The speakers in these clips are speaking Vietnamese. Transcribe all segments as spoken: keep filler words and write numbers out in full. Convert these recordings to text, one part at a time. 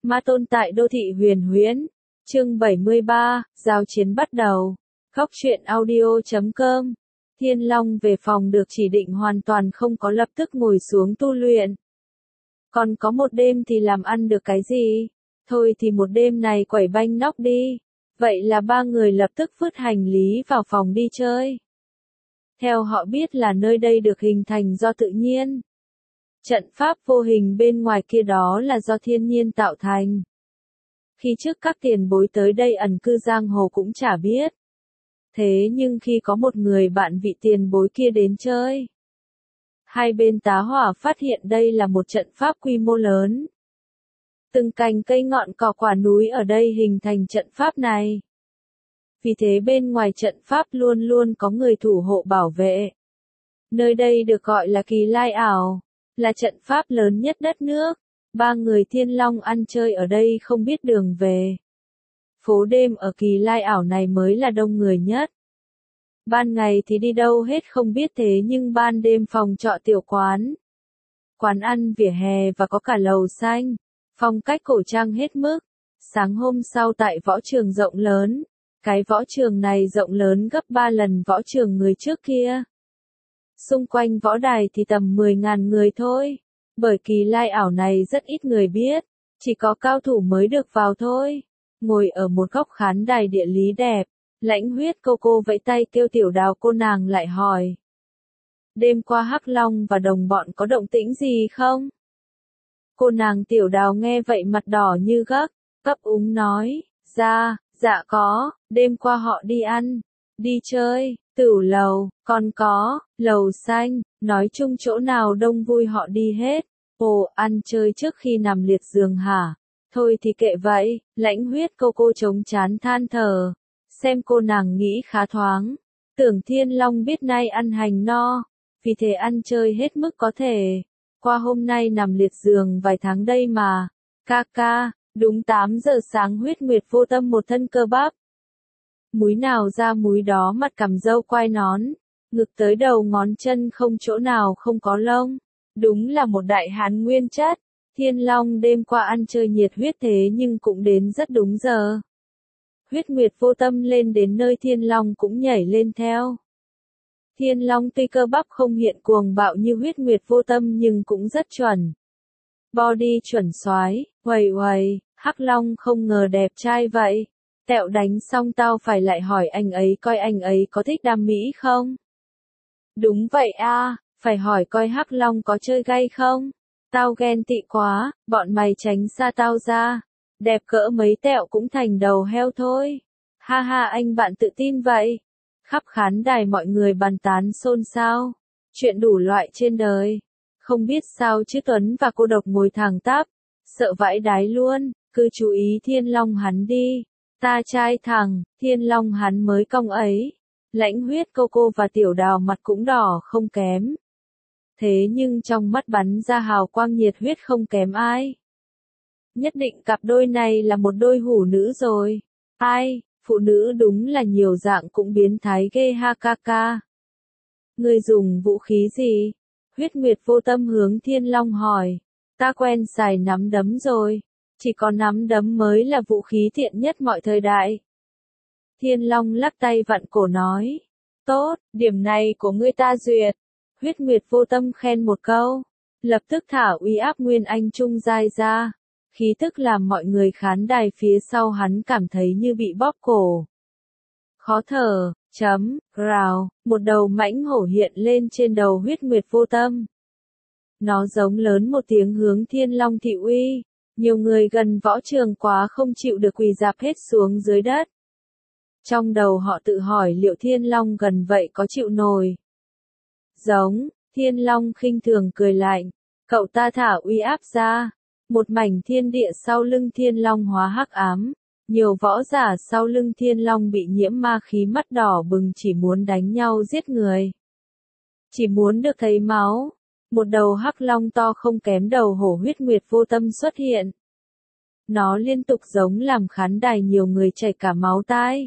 Ma tôn tại đô thị huyền huyễn. Chương bảy mươi ba, giao chiến bắt đầu. Góc truyện audio chấm com. Thiên Long về phòng được chỉ định hoàn toàn không có lập tức ngồi xuống tu luyện. Còn có một đêm thì làm ăn được cái gì? Thôi thì một đêm này quẩy banh nóc đi. Vậy là ba người lập tức vứt hành lý vào phòng đi chơi. Theo họ biết là nơi đây được hình thành do tự nhiên. Trận pháp vô hình bên ngoài kia đó là do thiên nhiên tạo thành. Khi trước các tiền bối tới đây ẩn cư giang hồ cũng chả biết. Thế nhưng khi có một người bạn vị tiền bối kia đến chơi, hai bên tá hỏa phát hiện đây là một trận pháp quy mô lớn. Từng cành cây ngọn cỏ quả núi ở đây hình thành trận pháp này. Vì thế bên ngoài trận pháp luôn luôn có người thủ hộ bảo vệ. Nơi đây được gọi là Kỳ Lai ảo, là trận pháp lớn nhất đất nước. Ba người Thiên Long ăn chơi ở đây không biết đường về. Phố đêm ở Kỳ Lai ảo này mới là đông người nhất. Ban ngày thì đi đâu hết không biết, thế nhưng ban đêm phòng trọ tiểu quán, quán ăn vỉa hè và có cả lầu xanh, phong cách cổ trang hết mức. Sáng hôm sau tại võ trường rộng lớn, cái võ trường này rộng lớn gấp ba lần võ trường người trước kia. Xung quanh võ đài thì tầm mười ngàn người thôi. Bởi Kỳ Lai ảo này rất ít người biết, chỉ có cao thủ mới được vào thôi. Ngồi ở một góc khán đài địa lý đẹp, Lãnh Huyết cô cô vẫy tay kêu Tiểu Đào cô nàng lại hỏi. Đêm qua Hắc Long và đồng bọn có động tĩnh gì không? Cô nàng Tiểu Đào nghe vậy mặt đỏ như gấc, ấp úng nói, dạ, dạ có, đêm qua họ đi ăn, đi chơi, tửu lầu, còn có, lầu xanh, nói chung chỗ nào đông vui họ đi hết. Ồ, ăn chơi trước khi nằm liệt giường hả? Thôi thì kệ vậy, Lãnh Huyết cô cô chống chán than thở. Xem cô nàng nghĩ khá thoáng. Tưởng Thiên Long biết nay ăn hành no, vì thế ăn chơi hết mức có thể. Qua hôm nay nằm liệt giường vài tháng đây mà. Ca ca, đúng tám giờ sáng Huyết Nguyệt vô tâm một thân cơ bắp. Múi nào ra múi đó, mặt cằm râu quai nón, ngực tới đầu ngón chân không chỗ nào không có lông. Đúng là một đại hán nguyên chất. Thiên Long đêm qua ăn chơi nhiệt huyết thế nhưng cũng đến rất đúng giờ. Huyết Nguyệt vô tâm lên đến nơi Thiên Long cũng nhảy lên theo. Thiên Long tuy cơ bắp không hiện cuồng bạo như Huyết Nguyệt vô tâm nhưng cũng rất chuẩn. Body chuẩn soái, uầy uầy, Hắc Long không ngờ đẹp trai vậy. Tẹo đánh xong tao phải lại hỏi anh ấy coi anh ấy có thích đam mỹ không? Đúng vậy a, phải hỏi coi Hắc Long có chơi gay không? Tao ghen tị quá, bọn mày tránh xa tao ra. Đẹp cỡ mấy tẹo cũng thành đầu heo thôi. Ha ha, anh bạn tự tin vậy. Khắp khán đài mọi người bàn tán xôn xao. Chuyện đủ loại trên đời. Không biết sao chứ Tuấn và cô độc ngồi thẳng tắp. Sợ vãi đái luôn, cứ chú ý Thiên Long hắn đi. Ta trai thẳng, Thiên Long hắn mới cong ấy. Lãnh Huyết cô cô và Tiểu Đào mặt cũng đỏ không kém. Thế nhưng trong mắt bắn ra hào quang nhiệt huyết không kém ai. Nhất định cặp đôi này là một đôi hủ nữ rồi. Ai, phụ nữ đúng là nhiều dạng cũng biến thái ghê ha ca ca. Người dùng vũ khí gì? Huyết Nguyệt vô tâm hướng Thiên Long hỏi. Ta quen xài nắm đấm rồi. Chỉ có nắm đấm mới là vũ khí tiện nhất mọi thời đại. Thiên Long lắc tay vặn cổ nói. Tốt, điểm này của ngươi ta duyệt. Huyết Nguyệt vô tâm khen một câu. Lập tức thả uy áp Nguyên Anh Trung giai ra. Khí tức làm mọi người khán đài phía sau hắn cảm thấy như bị bóp cổ. Khó thở, chấm, rào, một đầu mãnh hổ hiện lên trên đầu Huyết Nguyệt vô tâm. Nó giống lớn một tiếng hướng Thiên Long thị uy. Nhiều người gần võ trường quá không chịu được quỳ rạp hết xuống dưới đất. Trong đầu họ tự hỏi liệu Thiên Long gần vậy có chịu nổi. Giống, Thiên Long khinh thường cười lạnh. Cậu ta thả uy áp ra. Một mảnh thiên địa sau lưng Thiên Long hóa hắc ám. Nhiều võ giả sau lưng Thiên Long bị nhiễm ma khí mắt đỏ bừng chỉ muốn đánh nhau giết người. Chỉ muốn được thấy máu. Một đầu hắc long to không kém đầu hổ Huyết Nguyệt vô tâm xuất hiện. Nó liên tục giống làm khán đài nhiều người chảy cả máu tai.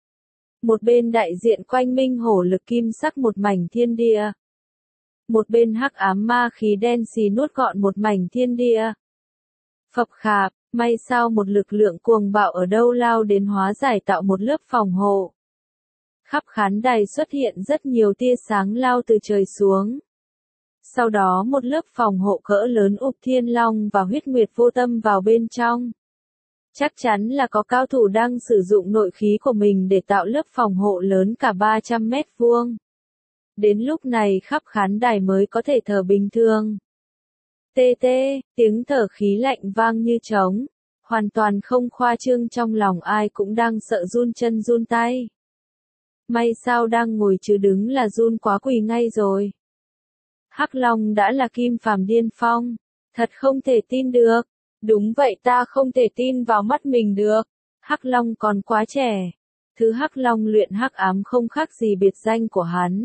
Một bên đại diện quanh minh hổ lực kim sắc một mảnh thiên địa. Một bên hắc ám ma khí đen xì nuốt gọn một mảnh thiên địa. Phập khạp, may sao một lực lượng cuồng bạo ở đâu lao đến hóa giải tạo một lớp phòng hộ. Khắp khán đài xuất hiện rất nhiều tia sáng lao từ trời xuống. Sau đó một lớp phòng hộ cỡ lớn ụp Thiên Long và Huyết Nguyệt Vô Tâm vào bên trong. Chắc chắn là có cao thủ đang sử dụng nội khí của mình để tạo lớp phòng hộ lớn cả ba trăm mét vuông. Đến lúc này khắp khán đài mới có thể thở bình thường. Tê tê, tiếng thở khí lạnh vang như trống. Hoàn toàn không khoa trương, trong lòng ai cũng đang sợ run chân run tay. May sao đang ngồi chứ đứng là run quá quỳ ngay rồi. Hắc Long đã là Kim Phàm điên phong. Thật không thể tin được. Đúng vậy, ta không thể tin vào mắt mình được. Hắc Long còn quá trẻ. Thứ Hắc Long luyện hắc ám không khác gì biệt danh của hắn.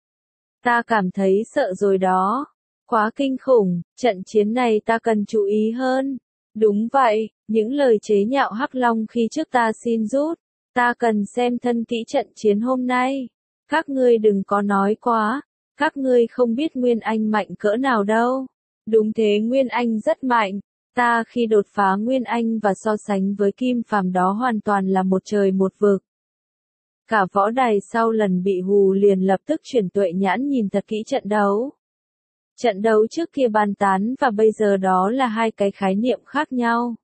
Ta cảm thấy sợ rồi đó. Quá kinh khủng, trận chiến này ta cần chú ý hơn. Đúng vậy, những lời chế nhạo Hắc Long khi trước ta xin rút. Ta cần xem thân kỹ trận chiến hôm nay. Các ngươi đừng có nói quá. Các ngươi không biết Nguyên Anh mạnh cỡ nào đâu. Đúng thế, Nguyên Anh rất mạnh. Ta khi đột phá Nguyên Anh và so sánh với Kim Phàm đó hoàn toàn là một trời một vực. Cả võ đài sau lần bị hù liền lập tức chuyển tuệ nhãn nhìn thật kỹ trận đấu. Trận đấu trước kia bàn tán và bây giờ đó là hai cái khái niệm khác nhau.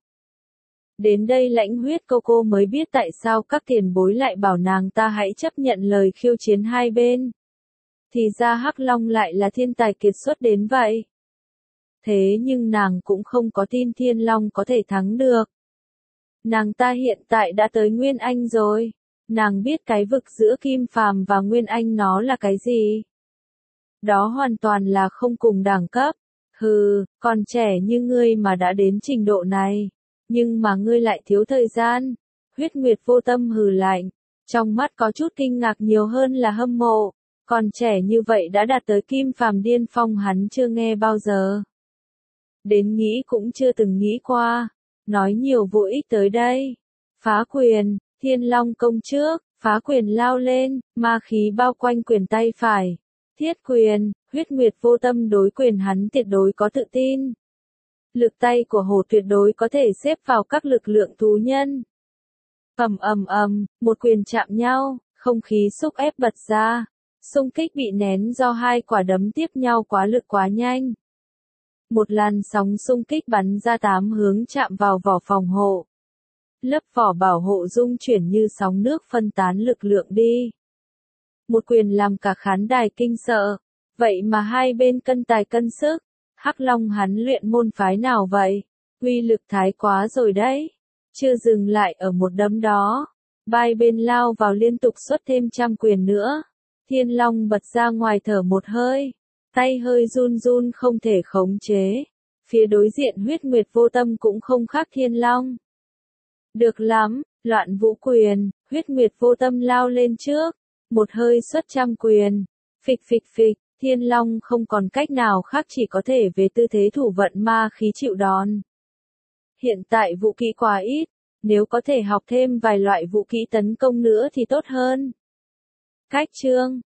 Đến đây Lãnh Huyết cô cô mới biết tại sao các tiền bối lại bảo nàng ta hãy chấp nhận lời khiêu chiến hai bên. Thì ra Hắc Long lại là thiên tài kiệt xuất đến vậy. Thế nhưng nàng cũng không có tin Thiên Long có thể thắng được. Nàng ta hiện tại đã tới Nguyên Anh rồi. Nàng biết cái vực giữa Kim Phàm và Nguyên Anh nó là cái gì. Đó hoàn toàn là không cùng đẳng cấp. Hừ, còn trẻ như ngươi mà đã đến trình độ này. Nhưng mà ngươi lại thiếu thời gian. Huyết Nguyệt Vô Tâm hừ lạnh. Trong mắt có chút kinh ngạc nhiều hơn là hâm mộ. Còn trẻ như vậy đã đạt tới Kim Phàm điên phong hắn chưa nghe bao giờ. Đến nghĩ cũng chưa từng nghĩ qua. Nói nhiều vô ích tới đây. Phá quyền, Thiên Long công trước, phá quyền lao lên, ma khí bao quanh quyền tay phải. Thiết quyền, Huyết Nguyệt Vô Tâm đối quyền hắn tuyệt đối có tự tin. Lực tay của hổ tuyệt đối có thể xếp vào các lực lượng thú nhân. Ầm ầm ầm, một quyền chạm nhau, không khí xúc ép bật ra. Xung kích bị nén do hai quả đấm tiếp nhau quá lực quá nhanh. Một làn sóng xung kích bắn ra tám hướng chạm vào vỏ phòng hộ. Lớp vỏ bảo hộ rung chuyển như sóng nước phân tán lực lượng đi. Một quyền làm cả khán đài kinh sợ. Vậy mà hai bên cân tài cân sức. Hắc Long hắn luyện môn phái nào vậy? Uy lực thái quá rồi đấy. Chưa dừng lại ở một đấm đó. Hai bên lao vào liên tục xuất thêm trăm quyền nữa. Thiên Long bật ra ngoài thở một hơi. Tay hơi run run không thể khống chế. Phía đối diện Huyết Nguyệt Vô Tâm cũng không khác Thiên Long. Được lắm, loạn vũ quyền, Huyết Nguyệt Vô Tâm lao lên trước. Một hơi xuất trăm quyền. Phịch phịch phịch, Thiên Long không còn cách nào khác chỉ có thể về tư thế thủ vận ma khí chịu đòn. Hiện tại vũ kỹ quá ít. Nếu có thể học thêm vài loại vũ kỹ tấn công nữa thì tốt hơn. Cách chương